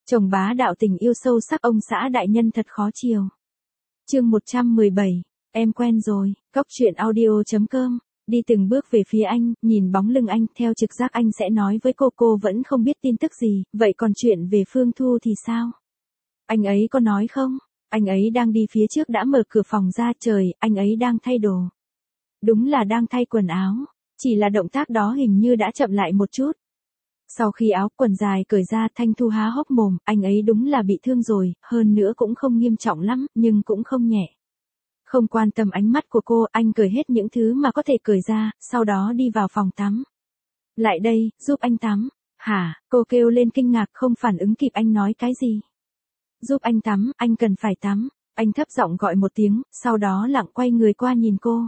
Chồng bá đạo tình yêu sâu sắc ông xã đại nhân thật khó chiều. Chương 117, em quen rồi, Cóc truyện audio.com. Đi từng bước về phía anh, nhìn bóng lưng anh, theo trực giác anh sẽ nói với cô vẫn không biết tin tức gì, vậy còn chuyện về Phương Thu thì sao? Anh ấy có nói không? Anh ấy đang đi phía trước đã mở cửa phòng ra, trời, anh ấy đang thay đồ. Đúng là đang thay quần áo, chỉ là động tác đó hình như đã chậm lại một chút. Sau khi áo quần dài cởi ra, Thanh Thu há hốc mồm, anh ấy đúng là bị thương rồi, hơn nữa cũng không nghiêm trọng lắm, nhưng cũng không nhẹ. Không quan tâm ánh mắt của cô, anh cởi hết những thứ mà có thể cởi ra, sau đó đi vào phòng tắm. Lại đây, giúp anh tắm. Hả? Cô kêu lên kinh ngạc, không phản ứng kịp anh nói cái gì. Giúp anh tắm, anh cần phải tắm. Anh thấp giọng gọi một tiếng, sau đó lặng quay người qua nhìn cô.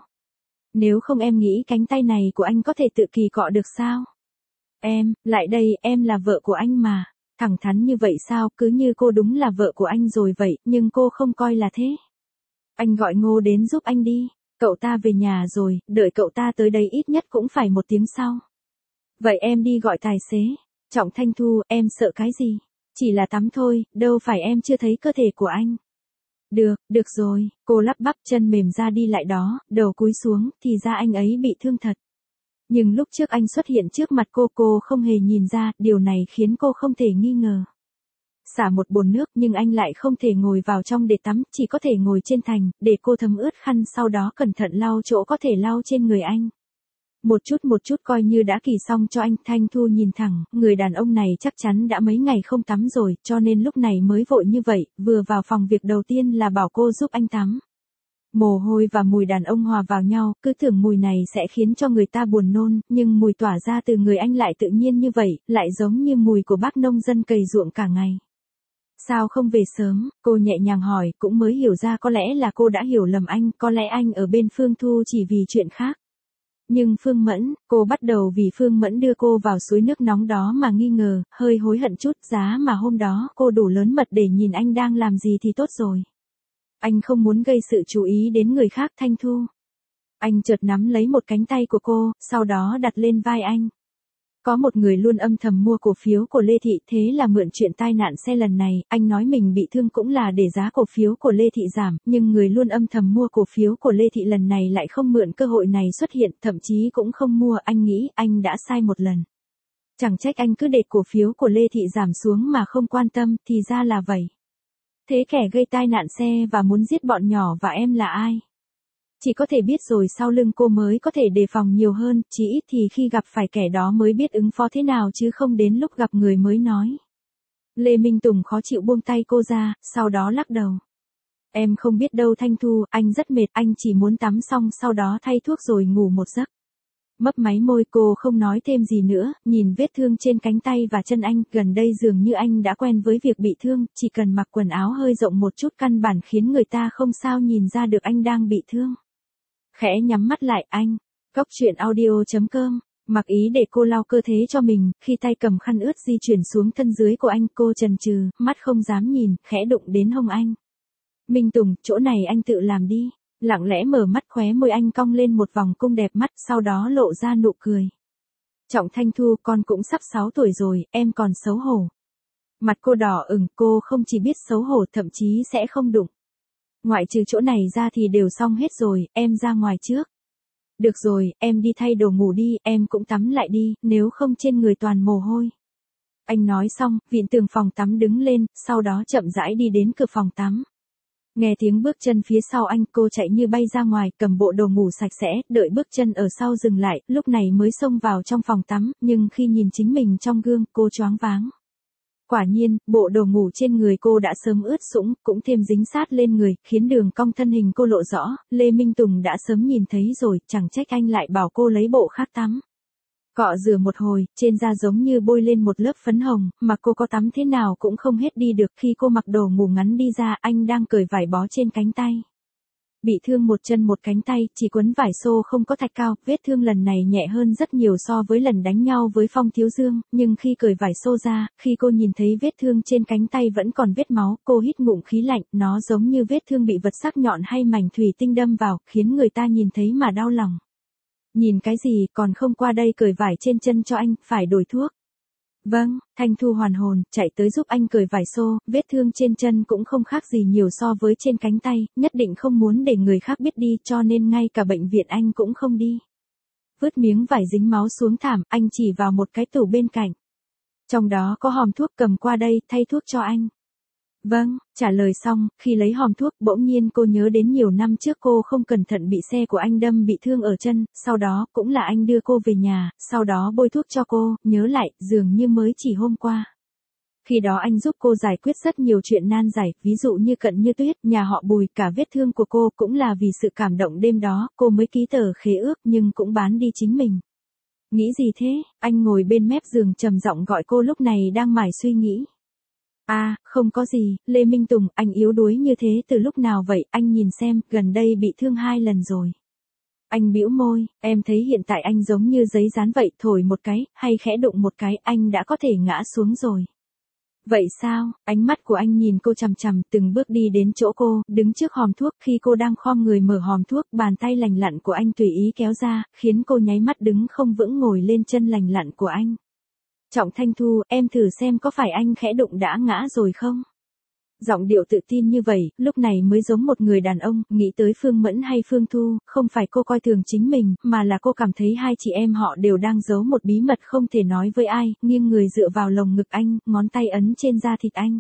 Nếu không em nghĩ cánh tay này của anh có thể tự kỳ cọ được sao? Em, lại đây, em là vợ của anh mà. Thẳng thắn như vậy sao, cứ như cô đúng là vợ của anh rồi vậy, nhưng cô không coi là thế. Anh gọi Ngô đến giúp anh đi. Cậu ta về nhà rồi, đợi cậu ta tới đây ít nhất cũng phải 1 tiếng sau. Vậy em đi gọi tài xế. Trọng Thanh Thu, em sợ cái gì? Chỉ là tắm thôi, đâu phải em chưa thấy cơ thể của anh. Được rồi, cô lắp bắp, chân mềm ra đi lại đó, đầu cúi xuống, thì ra anh ấy bị thương thật. Nhưng lúc trước anh xuất hiện trước mặt cô không hề nhìn ra, điều này khiến cô không thể nghi ngờ. Xả một bồn nước nhưng anh lại không thể ngồi vào trong để tắm, chỉ có thể ngồi trên thành, để cô thấm ướt khăn sau đó cẩn thận lau chỗ có thể lau trên người anh. Một chút coi như đã kỳ xong cho anh. Thanh Thu nhìn thẳng, người đàn ông này chắc chắn đã mấy ngày không tắm rồi, cho nên lúc này mới vội như vậy, vừa vào phòng việc đầu tiên là bảo cô giúp anh tắm. Mồ hôi và mùi đàn ông hòa vào nhau, cứ tưởng mùi này sẽ khiến cho người ta buồn nôn, nhưng mùi tỏa ra từ người anh lại tự nhiên như vậy, lại giống như mùi của bác nông dân cày ruộng cả ngày. Sao không về sớm? Cô nhẹ nhàng hỏi, cũng mới hiểu ra có lẽ là cô đã hiểu lầm anh, có lẽ anh ở bên Phương Thu chỉ vì chuyện khác. Nhưng Phương Mẫn, cô bắt đầu vì Phương Mẫn đưa cô vào suối nước nóng đó mà nghi ngờ, hơi hối hận chút, giá mà hôm đó cô đủ lớn mật để nhìn anh đang làm gì thì tốt rồi. Anh không muốn gây sự chú ý đến người khác. Thanh Thu. Anh chợt nắm lấy một cánh tay của cô, sau đó đặt lên vai anh. Có một người luôn âm thầm mua cổ phiếu của Lê Thị, thế là mượn chuyện tai nạn xe lần này, anh nói mình bị thương cũng là để giá cổ phiếu của Lê Thị giảm, nhưng người luôn âm thầm mua cổ phiếu của Lê Thị lần này lại không mượn cơ hội này xuất hiện, thậm chí cũng không mua. Anh nghĩ anh đã sai một lần. Chẳng trách anh cứ để cổ phiếu của Lê Thị giảm xuống mà không quan tâm, thì ra là vậy. Thế kẻ gây tai nạn xe và muốn giết bọn nhỏ và em là ai? Chỉ có thể biết rồi sau lưng cô mới có thể đề phòng nhiều hơn, chỉ ít thì khi gặp phải kẻ đó mới biết ứng phó thế nào chứ không đến lúc gặp người mới nói. Lê Minh Tùng khó chịu buông tay cô ra, sau đó lắc đầu. Em không biết đâu Thanh Thu, anh rất mệt, anh chỉ muốn tắm xong sau đó thay thuốc rồi ngủ một giấc. Mấp máy môi, cô không nói thêm gì nữa, nhìn vết thương trên cánh tay và chân anh, gần đây dường như anh đã quen với việc bị thương, chỉ cần mặc quần áo hơi rộng một chút căn bản khiến người ta không sao nhìn ra được anh đang bị thương. Khẽ nhắm mắt lại, anh. Cóc truyện audio.com. Mặc ý để cô lau cơ thể cho mình, khi tay cầm khăn ướt di chuyển xuống thân dưới của anh, cô chần chừ, mắt không dám nhìn, khẽ đụng đến hông anh. Minh Tùng, chỗ này anh tự làm đi. Lặng lẽ mở mắt, khóe môi anh cong lên một vòng cung đẹp mắt, sau đó lộ ra nụ cười. Trọng Thanh Thu, con cũng sắp 6 tuổi rồi, em còn xấu hổ. Mặt cô đỏ ửng, cô không chỉ biết xấu hổ, thậm chí sẽ không đụng. Ngoại trừ chỗ này ra thì đều xong hết rồi, em ra ngoài trước. Được rồi, em đi thay đồ ngủ đi, em cũng tắm lại đi, nếu không trên người toàn mồ hôi. Anh nói xong, vịn tường phòng tắm đứng lên, sau đó chậm rãi đi đến cửa phòng tắm. Nghe tiếng bước chân phía sau anh, cô chạy như bay ra ngoài, cầm bộ đồ ngủ sạch sẽ, đợi bước chân ở sau dừng lại, lúc này mới xông vào trong phòng tắm, nhưng khi nhìn chính mình trong gương, cô choáng váng. Quả nhiên, bộ đồ ngủ trên người cô đã sớm ướt sũng, cũng thêm dính sát lên người, khiến đường cong thân hình cô lộ rõ. Lê Minh Tùng đã sớm nhìn thấy rồi, chẳng trách anh lại bảo cô lấy bộ khác tắm. Cọ rửa một hồi, trên da giống như bôi lên một lớp phấn hồng, mà cô có tắm thế nào cũng không hết đi được. Khi cô mặc đồ ngủ ngắn đi ra, anh đang cởi vải bó trên cánh tay. Bị thương một chân một cánh tay, chỉ quấn vải xô không có thạch cao, vết thương lần này nhẹ hơn rất nhiều so với lần đánh nhau với Phong Thiếu Dương, nhưng khi cởi vải xô ra, khi cô nhìn thấy vết thương trên cánh tay vẫn còn vết máu, cô hít ngụm khí lạnh, nó giống như vết thương bị vật sắc nhọn hay mảnh thủy tinh đâm vào, khiến người ta nhìn thấy mà đau lòng. Nhìn cái gì, còn không qua đây cởi vải trên chân cho anh, phải đổi thuốc. Vâng, Thanh Thu hoàn hồn, chạy tới giúp anh cởi vải xô, vết thương trên chân cũng không khác gì nhiều so với trên cánh tay, nhất định không muốn để người khác biết đi cho nên ngay cả bệnh viện anh cũng không đi. Vứt miếng vải dính máu xuống thảm, anh chỉ vào một cái tủ bên cạnh. Trong đó có hòm thuốc, cầm qua đây, thay thuốc cho anh. Vâng, trả lời xong, khi lấy hòm thuốc, bỗng nhiên cô nhớ đến nhiều năm trước cô không cẩn thận bị xe của anh đâm bị thương ở chân, sau đó, cũng là anh đưa cô về nhà, sau đó bôi thuốc cho cô, nhớ lại, dường như mới chỉ hôm qua. Khi đó anh giúp cô giải quyết rất nhiều chuyện nan giải, ví dụ như Cận Như Tuyết, nhà họ Bùi, cả vết thương của cô cũng là vì sự cảm động đêm đó, cô mới ký tờ khế ước nhưng cũng bán đi chính mình. Nghĩ gì thế? Anh ngồi bên mép giường trầm giọng gọi cô lúc này đang mải suy nghĩ. À, không có gì, Lê Minh Tùng, anh yếu đuối như thế từ lúc nào vậy, anh nhìn xem, gần đây bị thương 2 lần rồi. Anh bĩu môi, em thấy hiện tại anh giống như giấy dán vậy, thổi một cái, hay khẽ đụng một cái, anh đã có thể ngã xuống rồi. Vậy sao? Ánh mắt của anh nhìn cô chằm chằm, từng bước đi đến chỗ cô, đứng trước hòm thuốc, khi cô đang khom người mở hòm thuốc, bàn tay lành lặn của anh tùy ý kéo ra, khiến cô nháy mắt đứng không vững ngồi lên chân lành lặn của anh. Trọng Thanh Thu, em thử xem có phải anh khẽ đụng đã ngã rồi không? Giọng điệu tự tin như vậy, lúc này mới giống một người đàn ông, nghĩ tới Phương Mẫn hay Phương Thu, không phải cô coi thường chính mình, mà là cô cảm thấy hai chị em họ đều đang giấu một bí mật không thể nói với ai, nghiêng người dựa vào lồng ngực anh, ngón tay ấn trên da thịt anh.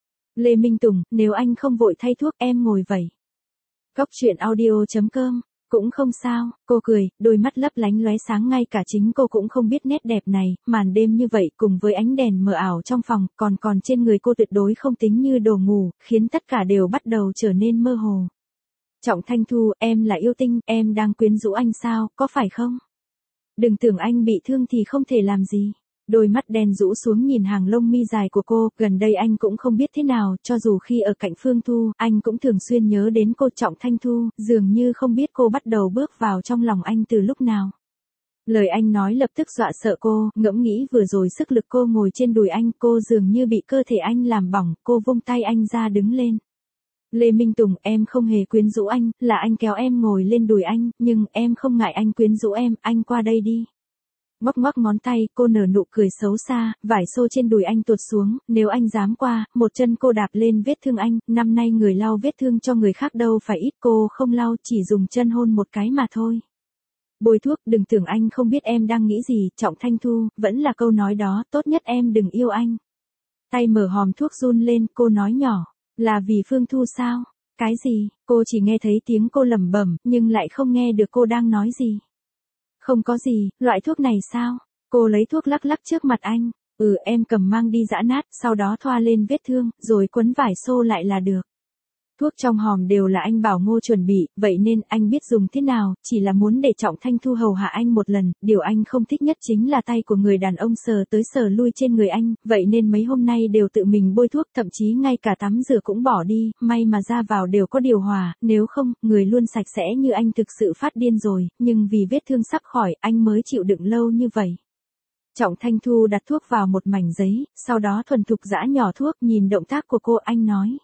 Lê Minh Tùng, nếu anh không vội thay thuốc em ngồi vậy. Cóc truyện audio.com. Cũng không sao, cô cười, đôi mắt lấp lánh lóe sáng ngay cả chính cô cũng không biết nét đẹp này, màn đêm như vậy cùng với ánh đèn mờ ảo trong phòng, còn trên người cô tuyệt đối không tính như đồ ngủ, khiến tất cả đều bắt đầu trở nên mơ hồ. Trọng Thanh Thu, em là yêu tinh, em đang quyến rũ anh sao, có phải không? Đừng tưởng anh bị thương thì không thể làm gì. Đôi mắt đen rũ xuống nhìn hàng lông mi dài của cô, gần đây anh cũng không biết thế nào, cho dù khi ở cạnh Phương Thu, anh cũng thường xuyên nhớ đến cô. Trọng Thanh Thu, dường như không biết cô bắt đầu bước vào trong lòng anh từ lúc nào. Lời anh nói lập tức dọa sợ cô, ngẫm nghĩ vừa rồi sức lực cô ngồi trên đùi anh, cô dường như bị cơ thể anh làm bỏng, cô vung tay anh ra đứng lên. Lê Minh Tùng, em không hề quyến rũ anh, là anh kéo em ngồi lên đùi anh, nhưng em không ngại anh quyến rũ em, anh qua đây đi. Ngoắc ngoắc ngón tay, cô nở nụ cười xấu xa, vải xô trên đùi anh tuột xuống, nếu anh dám qua, một chân cô đạp lên vết thương anh, năm nay người lau vết thương cho người khác đâu phải ít, cô không lau, chỉ dùng chân hôn một cái mà thôi. Bôi thuốc, đừng tưởng anh không biết em đang nghĩ gì, Trọng Thanh Thu, vẫn là câu nói đó, tốt nhất em đừng yêu anh. Tay mở hòm thuốc run lên, cô nói nhỏ, là vì Phương Thu sao? Cái gì? Cô chỉ nghe thấy tiếng cô lẩm bẩm, nhưng lại không nghe được cô đang nói gì. Không có gì, loại thuốc này sao? Cô lấy thuốc lắc lắc trước mặt anh. Em cầm mang đi giã nát, sau đó thoa lên vết thương, rồi quấn vải xô lại là được. Thuốc trong hòm đều là anh bảo Ngô chuẩn bị, vậy nên anh biết dùng thế nào, chỉ là muốn để Trọng Thanh Thu hầu hạ anh một lần, điều anh không thích nhất chính là tay của người đàn ông sờ tới sờ lui trên người anh, vậy nên mấy hôm nay đều tự mình bôi thuốc, thậm chí ngay cả tắm rửa cũng bỏ đi, may mà ra vào đều có điều hòa, nếu không, người luôn sạch sẽ như anh thực sự phát điên rồi, nhưng vì vết thương sắp khỏi, anh mới chịu đựng lâu như vậy. Trọng Thanh Thu đặt thuốc vào một mảnh giấy, sau đó thuần thục giã nhỏ thuốc, nhìn động tác của cô anh nói.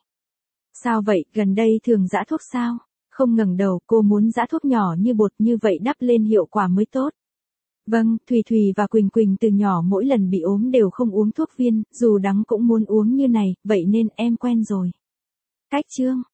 Sao vậy, gần đây thường giã thuốc sao? Không ngẩng đầu, cô muốn giã thuốc nhỏ như bột như vậy đắp lên hiệu quả mới tốt. Vâng, Thùy Thùy và Quỳnh Quỳnh từ nhỏ mỗi lần bị ốm đều không uống thuốc viên, dù đắng cũng muốn uống như này, vậy nên em quen rồi. Cách chương.